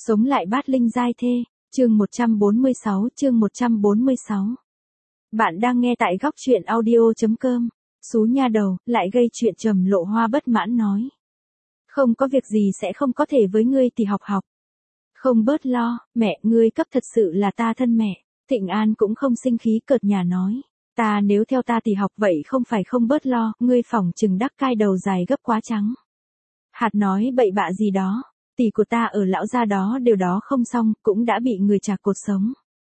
Sống lại bát linh giai thê, chương 146. Bạn đang nghe tại góc truyện audio.com. Xú nha đầu, lại gây chuyện. Trầm Lộ Hoa bất mãn nói. Không có việc gì sẽ không có thể với ngươi thì học. Không bớt lo, mẹ ngươi cấp thật sự là ta thân mẹ. Thịnh An cũng không sinh khí cợt nhả nói. Ta nếu theo ta thì học vậy không phải không bớt lo, ngươi phỏng chừng đắc cai đầu dài gấp quá trắng. Hạt nói bậy bạ gì đó, tỷ của ta ở lão gia đó điều đó không xong, cũng đã bị người chạc cột sống.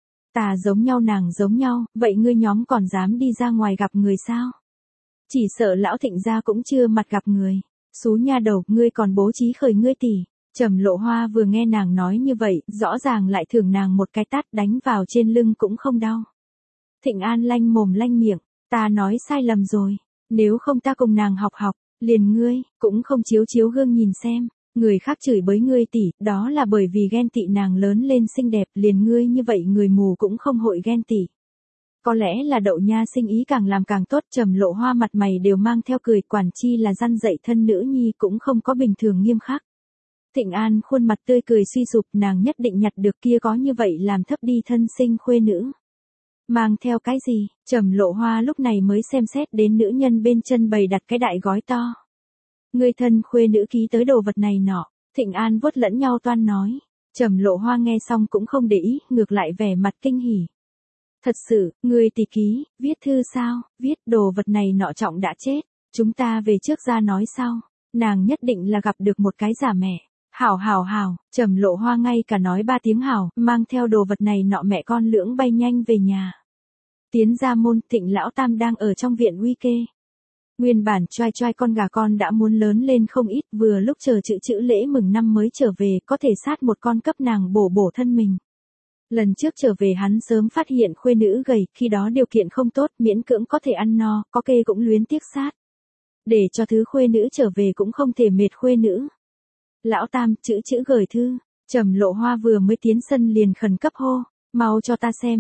Ta giống nhau nàng giống nhau, vậy ngươi nhóm còn dám đi ra ngoài gặp người sao? Chỉ sợ lão Thịnh gia cũng chưa mặt gặp người. Xú nha đầu, ngươi còn bố trí khởi ngươi tỷ. Trầm Lộ Hoa vừa nghe nàng nói như vậy, rõ ràng lại thưởng nàng một cái tát đánh vào trên lưng cũng không đau. Thịnh An lanh mồm lanh miệng, ta nói sai lầm rồi, nếu không ta cùng nàng học, liền ngươi, cũng không chiếu gương nhìn xem, người khác chửi bới ngươi tỷ, đó là bởi vì ghen tị nàng lớn lên xinh đẹp, liền ngươi như vậy người mù cũng không hội ghen tị. Có lẽ là Đậu Nha sinh ý càng làm càng tốt. Trầm Lộ Hoa mặt mày đều mang theo cười, quản chi là răn dạy thân nữ nhi cũng không có bình thường nghiêm khắc. Thịnh An khuôn mặt tươi cười suy sụp, nàng nhất định nhặt được kia có như vậy làm thấp đi thân sinh khuê nữ. Mang theo cái gì? Trầm Lộ Hoa lúc này mới xem xét đến nữ nhân bên chân bày đặt cái đại gói to. Người thân khuê nữ ký tới đồ vật này nọ. Thịnh An vuốt lẫn nhau toan nói. Trầm Lộ Hoa nghe xong cũng không để ý, ngược lại vẻ mặt kinh hỉ. Thật sự, người tỷ ký, viết thư sao? Viết đồ vật này nọ trọng đã chết. Chúng ta về trước ra nói sau. Nàng nhất định là gặp được một cái giả mẹ. Hảo. Trầm Lộ Hoa ngay cả nói 3 tiếng hảo, mang theo đồ vật này nọ mẹ con lưỡng bay nhanh về nhà. Tiến ra môn, Thịnh lão tam đang ở trong viện uy kê. Nguyên bản choai con gà con đã muốn lớn lên không ít, vừa lúc chờ chữ lễ mừng năm mới trở về, có thể sát một con cấp nàng bổ thân mình. Lần trước trở về hắn sớm phát hiện khuê nữ gầy, khi đó điều kiện không tốt, miễn cưỡng có thể ăn no, có kê cũng luyến tiếc sát. Để cho thứ khuê nữ trở về cũng không thể mệt khuê nữ. Lão tam, chữ gửi thư. Trầm Lộ Hoa vừa mới tiến sân liền khẩn cấp hô, mau cho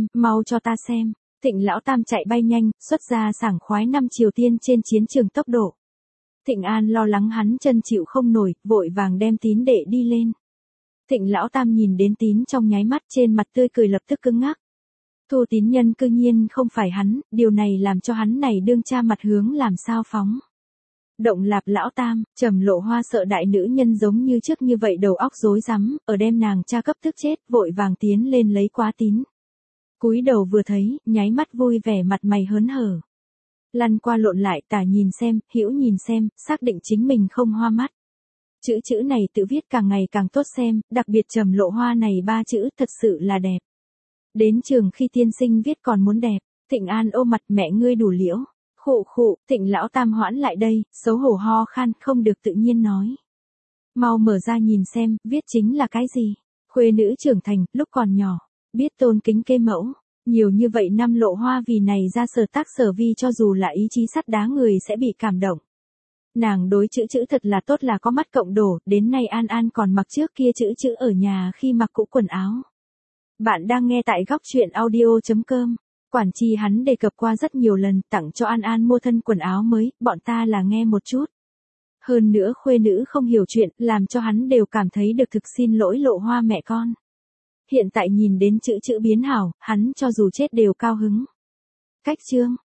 ta xem. Thịnh lão tam chạy bay nhanh, xuất ra sảng khoái năm Triều Tiên trên chiến trường tốc độ. Thịnh An lo lắng hắn chân chịu không nổi, vội vàng đem tín đệ đi lên. Thịnh lão tam nhìn đến tín trong nháy mắt, trên mặt tươi cười lập tức cứng ngắc. Thu tín nhân cư nhiên không phải hắn, điều này làm cho hắn này đương cha mặt hướng làm sao phóng. Động lạp lão tam. Trầm Lộ Hoa sợ đại nữ nhân giống như trước như vậy đầu óc rối rắm, ở đem nàng cha cấp tức chết, vội vàng tiến lên lấy quá tín. Cúi đầu vừa thấy, nháy mắt vui vẻ, mặt mày hớn hở. Lăn qua lộn lại, tả nhìn xem, hữu nhìn xem, xác định chính mình không hoa mắt. Chữ này tự viết càng ngày càng tốt xem, đặc biệt Trầm Lộ Hoa này 3 chữ thật sự là đẹp. Đến trường khi tiên sinh viết còn muốn đẹp. Thịnh An ôm mặt, mẹ ngươi đủ liễu. Khụ, Thịnh lão tam hoãn lại đây, xấu hổ ho khan, không được tự nhiên nói. Mau mở ra nhìn xem, viết chính là cái gì? Khuê nữ trưởng thành, lúc còn nhỏ, biết tôn kính kê mẫu. Nhiều như vậy năm Lộ Hoa vì này ra sở tác sở vi, cho dù là ý chí sắt đá người sẽ bị cảm động. Nàng đối chữ thật là tốt, là có mắt cộng đổ, đến nay An còn mặc trước kia chữ ở nhà khi mặc cũ quần áo. Bạn đang nghe tại góc truyện audio.com. Quản chi hắn đề cập qua rất nhiều lần, tặng cho An mua thân quần áo mới, bọn ta là nghe một chút. Hơn nữa khuê nữ không hiểu chuyện, làm cho hắn đều cảm thấy được thực xin lỗi Lộ Hoa mẹ con. Hiện tại nhìn đến chữ biến hảo, hắn cho dù chết đều cao hứng. Cách chương,